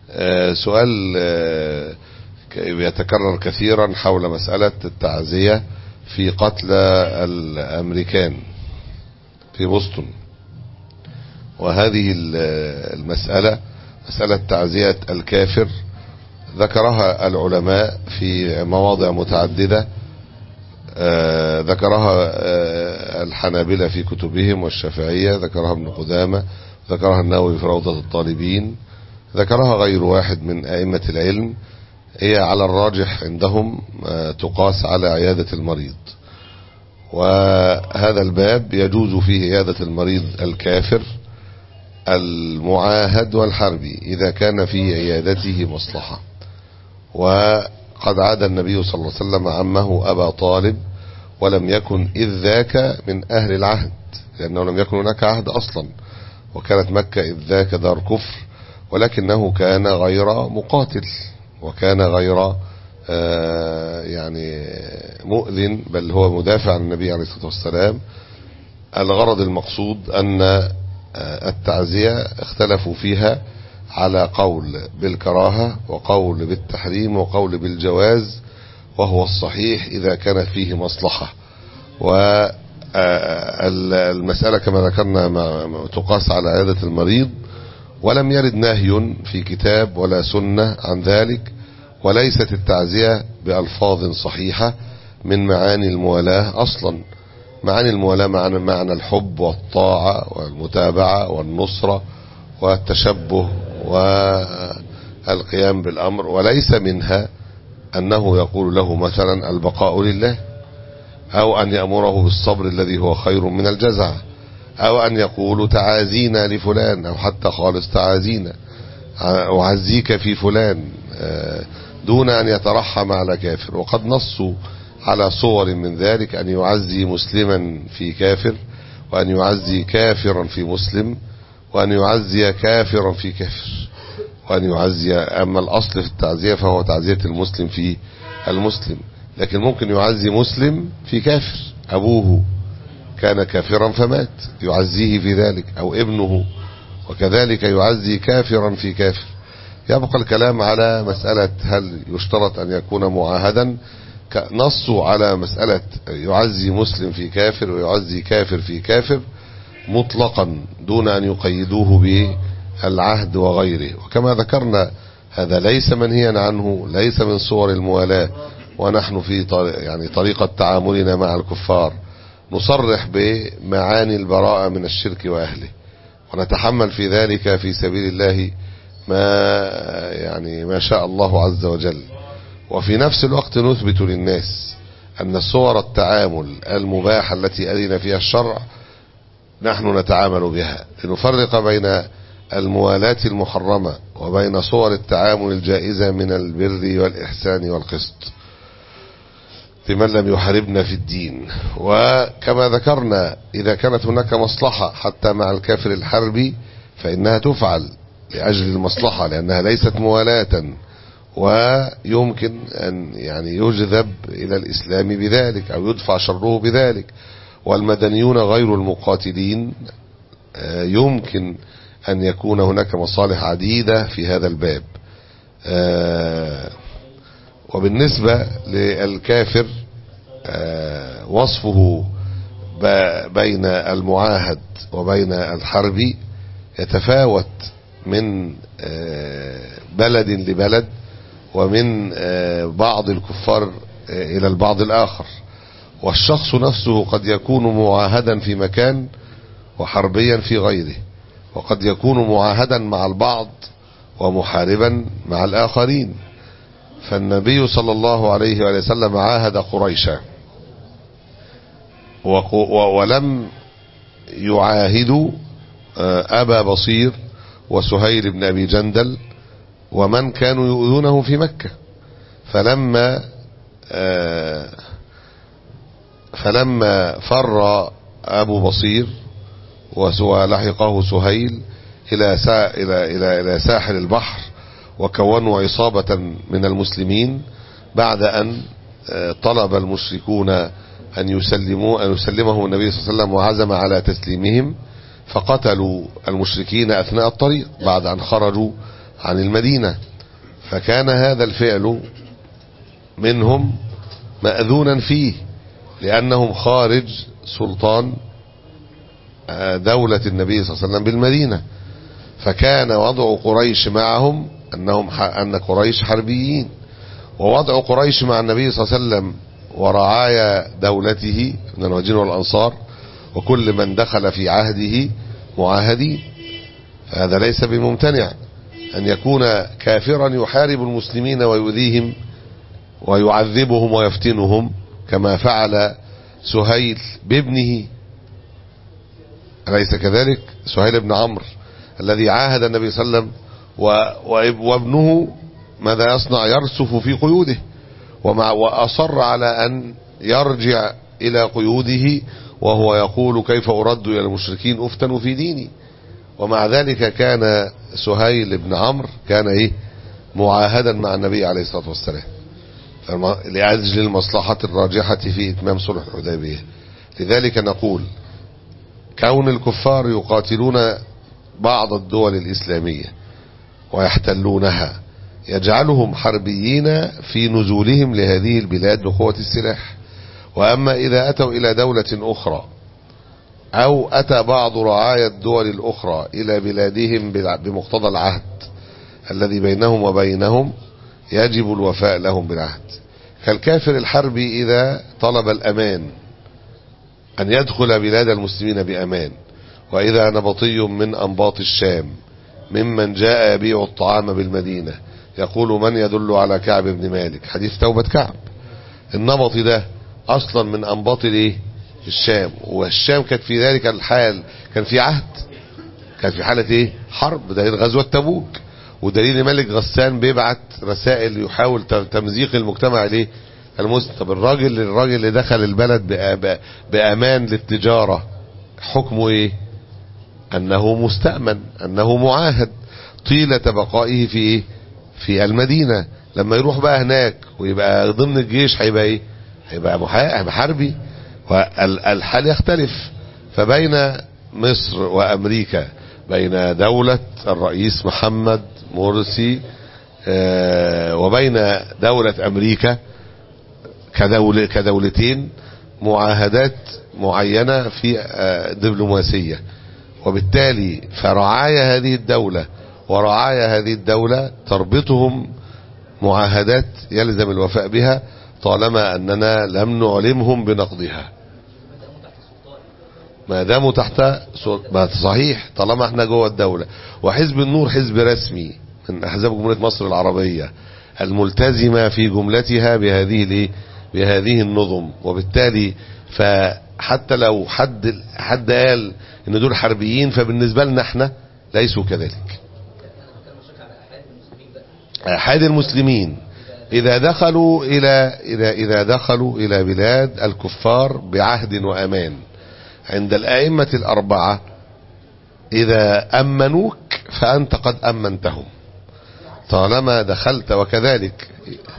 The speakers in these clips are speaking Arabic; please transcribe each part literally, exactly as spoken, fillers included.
سؤال يتكرر كثيرا حول مسألة التعزية في قتل الأمريكان في بوسطن. وهذه المسألة مسألة تعزية الكافر ذكرها العلماء في مواضع متعددة، ذكرها الحنابلة في كتبهم والشافعية، ذكرها ابن قدامة، ذكرها النووي في روضة الطالبين، ذكرها غير واحد من أئمة العلم. هي على الراجح عندهم تقاس على عيادة المريض، وهذا الباب يجوز فيه عيادة المريض الكافر المعاهد والحربي إذا كان في عيادته مصلحة. وقد عاد النبي صلى الله عليه وسلم عمه أبا طالب ولم يكن إذ ذاك من أهل العهد، لأنه لم يكن هناك عهد أصلا، وكانت مكة إذ ذاك دار كفر، ولكنه كان غير مقاتل وكان غير آه يعني مؤذن، بل هو مدافع عن النبي عليه الصلاة والسلام. الغرض المقصود أن آه التعزية اختلفوا فيها على قول بالكراهة وقول بالتحريم وقول بالجواز، وهو الصحيح إذا كان فيه مصلحة. والمسألة كما ذكرنا تقاس على عيادة المريض، ولم يرد نهي في كتاب ولا سنة عن ذلك، وليست التعزية بألفاظ صحيحة من معاني الموالاة أصلا. معاني الموالاة معنى, معنى الحب والطاعة والمتابعة والنصرة والتشبه والقيام بالأمر، وليس منها أنه يقول له مثلا البقاء لله، أو أن يأمره بالصبر الذي هو خير من الجزع، أو أن يقول تعازينا لفلان، أو حتى خالص تعازينا أعزيك في فلان، دون أن يترحم على كافر. وقد نصوا على صور من ذلك، أن يعزي مسلما في كافر، وأن يعزي كافرا في مسلم، وأن يعزي كافرا في كافر، وأن يعزي. أما الأصل في التعزية فهو تعزية المسلم في المسلم، لكن ممكن يعزي مسلم في كافر، أبوه كان كافرا فمات يعزيه في ذلك، أو ابنه، وكذلك يعزي كافرا في كافر. يبقى الكلام على مسألة هل يشترط أن يكون معاهدا. نصوا على مسألة يعزي مسلم في كافر ويعزي كافر في كافر مطلقا، دون أن يقيدوه بالعهد وغيره. وكما ذكرنا هذا ليس منهيا عنه، ليس من صور الموالاة، ونحن في يعني طريقة تعاملنا مع الكفار نصرح بمعاني البراءة من الشرك وأهله، ونتحمل في ذلك في سبيل الله ما يعني ما شاء الله عز وجل. وفي نفس الوقت نثبت للناس أن صور التعامل المباحة التي أذن فيها الشرع نحن نتعامل بها، لنفرق بين الموالاة المحرمة وبين صور التعامل الجائزة من البر والإحسان والقسط لمن لم يحاربنا في الدين. وكما ذكرنا إذا كانت هناك مصلحة حتى مع الكافر الحربي فإنها تفعل لأجل المصلحة، لأنها ليست موالاة، ويمكن أن يعني يجذب إلى الإسلام بذلك أو يدفع شره بذلك. والمدنيون غير المقاتلين يمكن أن يكون هناك مصالح عديدة في هذا الباب. وبالنسبة للكافر وصفه بين المعاهد وبين الحربي يتفاوت من بلد لبلد، ومن بعض الكفار إلى البعض الآخر. والشخص نفسه قد يكون معاهدا في مكان وحربيا في غيره، وقد يكون معاهدا مع البعض ومحاربا مع الآخرين. فالنبي صلى الله عليه وآله وسلم عاهد قريشا ولم يعاهدوا أبا بصير وسهيل بن أبي جندل ومن كانوا يؤذونه في مكة. فلما فلما فر أبو بصير ولحقه سهيل إلى إلى إلى إلى ساحل البحر، وكونوا عصابة من المسلمين بعد أن طلب المشركون أن يسلموا أن يسلمهم النبي صلى الله عليه وسلم وعزم على تسليمهم، فقتلوا المشركين أثناء الطريق بعد أن خرجوا عن المدينة، فكان هذا الفعل منهم مأذونا فيه لأنهم خارج سلطان دولة النبي صلى الله عليه وسلم بالمدينة. فكان وضع قريش معهم أنهم أن قريش حربيين، ووضع قريش مع النبي صلى الله عليه وسلم ورعايا دولته من المهاجرين والأنصار وكل من دخل في عهده معاهدين. فهذا ليس بممتنع أن يكون كافرا يحارب المسلمين ويؤذيهم ويعذبهم ويفتنهم كما فعل سهيل بابنه، أليس كذلك؟ سهيل بن عمرو الذي عاهد النبي صلى الله عليه وسلم وابنه ماذا يصنع؟ يرسف في قيوده، ومع وأصر على أن يرجع إلى قيوده وهو يقول كيف أرد إلى المشركين أفتن في ديني. ومع ذلك كان سهيل بن عمرو كان إيه؟ معاهدا مع النبي عليه الصلاة والسلام لأجل المصلحة الراجحة في إتمام صلح الحديبية. لذلك نقول كون الكفار يقاتلون بعض الدول الإسلامية ويحتلونها يجعلهم حربيين في نزولهم لهذه البلاد بقوة السلاح. وأما إذا أتوا إلى دولة أخرى أو أتى بعض رعايا الدول الأخرى إلى بلادهم بمقتضى العهد الذي بينهم وبينهم يجب الوفاء لهم بالعهد. كالكافر الحربي إذا طلب الأمان أن يدخل بلاد المسلمين بأمان، وإذا نبطي من أنباط الشام ممن جاء يبيع الطعام بالمدينة يقول من يدل على كعب بن مالك، حديث توبة كعب. النبطي ده أصلا من أنباط الايه؟ الشام، والشام كانت في ذلك الحال كان في عهد، كان في حالة ايه؟ حرب. دليل غزوة تبوك، ودليل ملك غسان بيبعت رسائل يحاول تمزيق المجتمع ليه؟ المسلم. طب الراجل الراجل اللي دخل البلد بأمان للتجارة حكمه ايه؟ أنه مستأمن، أنه معاهد طيلة بقائه في ايه؟ في المدينة. لما يروح بقى هناك ويبقى ضمن الجيش هيبقى ايه؟ هيبقى محاربي، والحال يختلف. فبين مصر وأمريكا، بين دولة الرئيس محمد مرسي وبين دولة أمريكا كدولة كدولتين معاهدات معينة في دبلوماسية، وبالتالي فرعايا هذه الدولة ورعايا هذه الدولة تربطهم معاهدات يلزم الوفاء بها طالما أننا لم نعلمهم بنقضها ما داموا تحت صحيح، طالما احنا جوه الدولة. وحزب النور حزب رسمي من أحزاب جمهورية مصر العربية الملتزمة في جملتها بهذه الايه؟ بهذه النظم. وبالتالي فحتى لو حد حد قال ان دول حربيين فبالنسبة لنا احنا ليسوا كذلك. أحد المسلمين إذا دخلوا إلى إذا إذا دخلوا إلى بلاد الكفار بعهد وأمان عند الأئمة الأربعة، إذا أمنوك فأنت قد أمنتهم طالما دخلت. وكذلك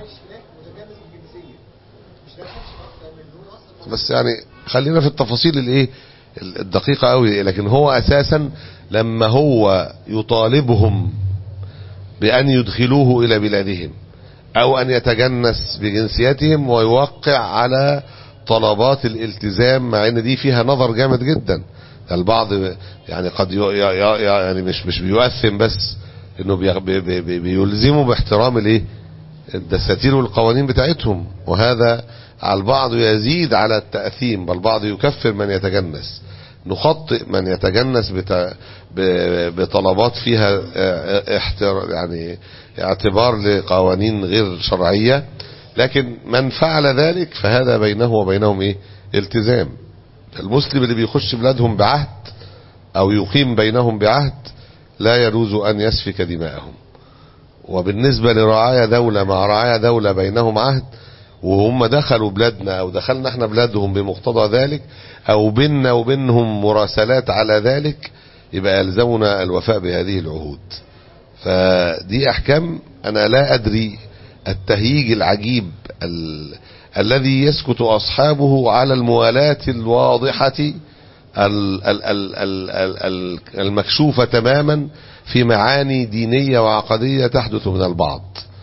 بس يعني خلينا في التفاصيل الايه الدقيقة قوي، لكن هو أساسا لما هو يطالبهم بأن يدخلوه إلى بلادهم أو أن يتجنس بجنسيتهم ويوقع على طلبات الالتزام، مع ان دي فيها نظر جامد جدا. البعض يعني قد يعني مش مش بيؤثم بس انه بيلزموا باحترام الايه الدساتير والقوانين بتاعتهم، وهذا على البعض يزيد على التأثيم، بل البعض يكفر من يتجنس. نخطئ من يتجنس بطلبات فيها يعني اعتبار لقوانين غير شرعية، لكن من فعل ذلك فهذا بينه وبينهم ايه التزام. المسلم اللي بيخش بلادهم بعهد او يقيم بينهم بعهد لا يجوز ان يسفك دماءهم. وبالنسبة لرعايا دولة مع رعايا دولة بينهم عهد وهم دخلوا بلادنا او دخلنا احنا بلادهم بمقتضى ذلك او بيننا وبينهم مراسلات على ذلك، يبقى يلزمنا الوفاء بهذه العهود. فدي احكام انا لا ادري التهييج العجيب ال... الذي يسكت أصحابه على الموالاة الواضحة المكشوفة تماما في معاني دينية وعقدية تحدث من البعض،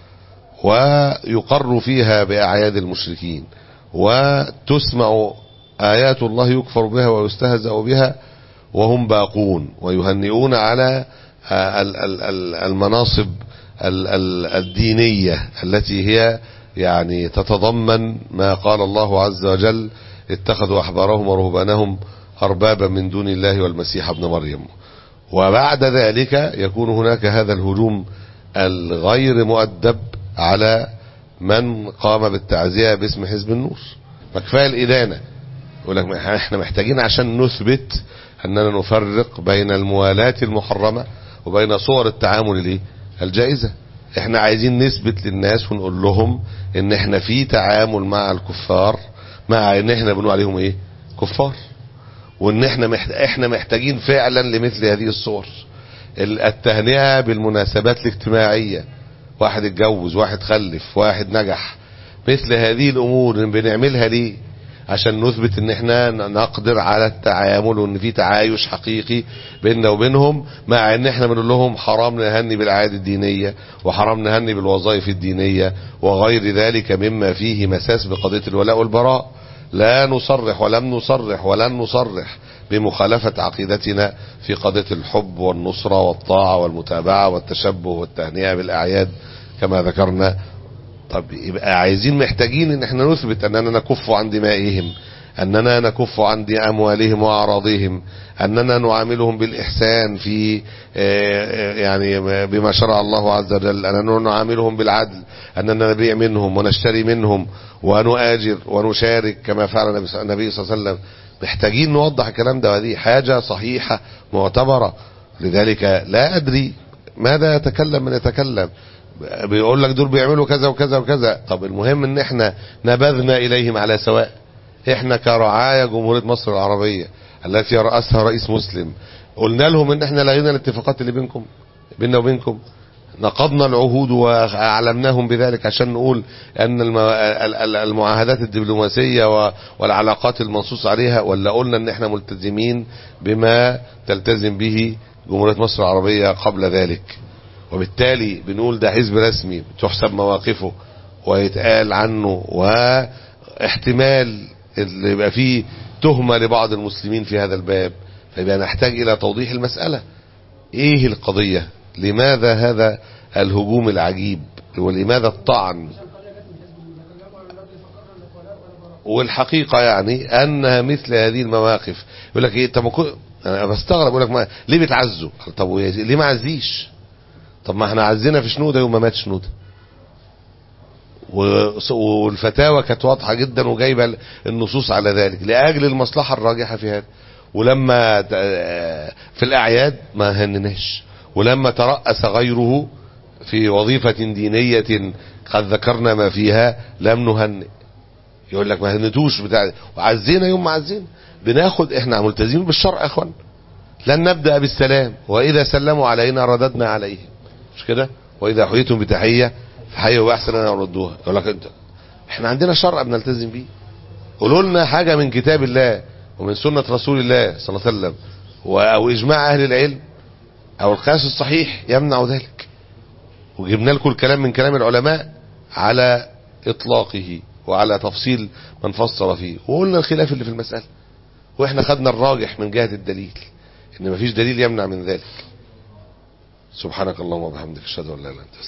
ويقر فيها بأعياد المشركين، وتسمع آيات الله يكفر بها ويستهزأ بها وهم باقون ويهنئون على المناصب الدينية التي هي يعني تتضمن ما قال الله عز وجل: اتخذوا أحبارهم ورهبانهم أربابا من دون الله والمسيح ابن مريم. وبعد ذلك يكون هناك هذا الهجوم الغير مؤدب على من قام بالتعزية باسم حزب النور. فكفاية الإدانة. يقول لك احنا محتاجين عشان نثبت أننا نفرق بين الموالاة المحرمة وبين صور التعامل الجائزة. احنا عايزين نثبت للناس ونقول لهم ان احنا في تعامل مع الكفار، مع ان احنا بنقول عليهم ايه؟ كفار. وان احنا احنا محتاجين فعلا لمثل هذه الصور، التهنئة بالمناسبات الاجتماعية، واحد اتجوز، واحد خلف، واحد نجح، مثل هذه الامور بنعملها ليه؟ عشان نثبت ان احنا نقدر على التعامل وان في تعايش حقيقي بيننا وبينهم، مع ان احنا بنقول لهم حرام نهني بالاعياد الدينية وحرام نهني بالوظائف الدينية وغير ذلك مما فيه مساس بقضية الولاء والبراء. لا نصرح ولم نصرح ولن نصرح بمخالفة عقيدتنا في قضية الحب والنصرة والطاعة والمتابعة والتشبه والتهنئة بالأعياد كما ذكرنا. طب يبقى عايزين محتاجين ان احنا نثبت اننا نكف عن دمائهم، اننا نكف عن اموالهم واعراضهم، اننا نعاملهم بالاحسان في يعني بما شرع الله عز وجل، اننا نعاملهم بالعدل، اننا نبيع منهم ونشتري منهم ونؤاجر ونشارك كما فعل النبي صلى الله عليه وسلم. محتاجين نوضح الكلام ده، وهذه حاجة صحيحة معتبرة. لذلك لا ادري ماذا يتكلم من يتكلم، بيقول لك دول بيعملوا كذا وكذا وكذا. طب المهم ان احنا نبذنا اليهم على سواء. احنا كرعاية جمهورية مصر العربية التي رأسها رئيس مسلم قلنا لهم ان احنا لغينا الاتفاقات اللي بينكم بيننا وبينكم، نقضنا العهود واعلمناهم بذلك عشان نقول ان المعاهدات الدبلوماسية والعلاقات المنصوص عليها، ولا قلنا ان احنا ملتزمين بما تلتزم به جمهورية مصر العربية قبل ذلك؟ وبالتالي بنقول ده حزب رسمي تحسب مواقفه ويتقال عنه، واحتمال اللي يبقى فيه تهمة لبعض المسلمين في هذا الباب. فيبقى نحتاج الى توضيح المسألة. ايه القضية؟ لماذا هذا الهجوم العجيب؟ ولماذا الطعن؟ والحقيقة يعني ان مثل هذه المواقف يقول لك ايه؟ طب انا بستغرب، يقول لك ما ليه بتعزوا؟ طب ليه ما عزيش؟ طب ما احنا عزينا في شنودة يوم ما مات شنودة، والفتاوى كانت واضحة جدا وجايبة النصوص على ذلك لأجل المصلحة الراجحة في هذا. ولما في الأعياد ما هنناش، ولما ترأس غيره في وظيفة دينية قد ذكرنا ما فيها لم نهنئ. يقول لك ما هنتوش بتاع، وعزينا يوم ما عزينا. بناخد احنا ملتزمين بالشرع يا اخوان، لن نبدأ بالسلام، وإذا سلموا علينا رددنا عليهم، مش كده؟ وإذا حييتم بتحية فحيوا بأحسن أن يردوها. يقول لك انت احنا عندنا شرع بنلتزم بيه، قولوا لنا حاجة من كتاب الله ومن سنة رسول الله صلى الله عليه وسلم أو إجماع أهل العلم أو القياس الصحيح يمنع ذلك. وجبنا لكم الكلام من كلام العلماء على إطلاقه وعلى تفصيل من فصل فيه، وقلنا الخلاف اللي في المسألة، وإحنا خدنا الراجح من جهة الدليل إن مفيش دليل يمنع من ذلك. سبحانك اللهم وبحمدك، اشهد ان لا اله الا انت.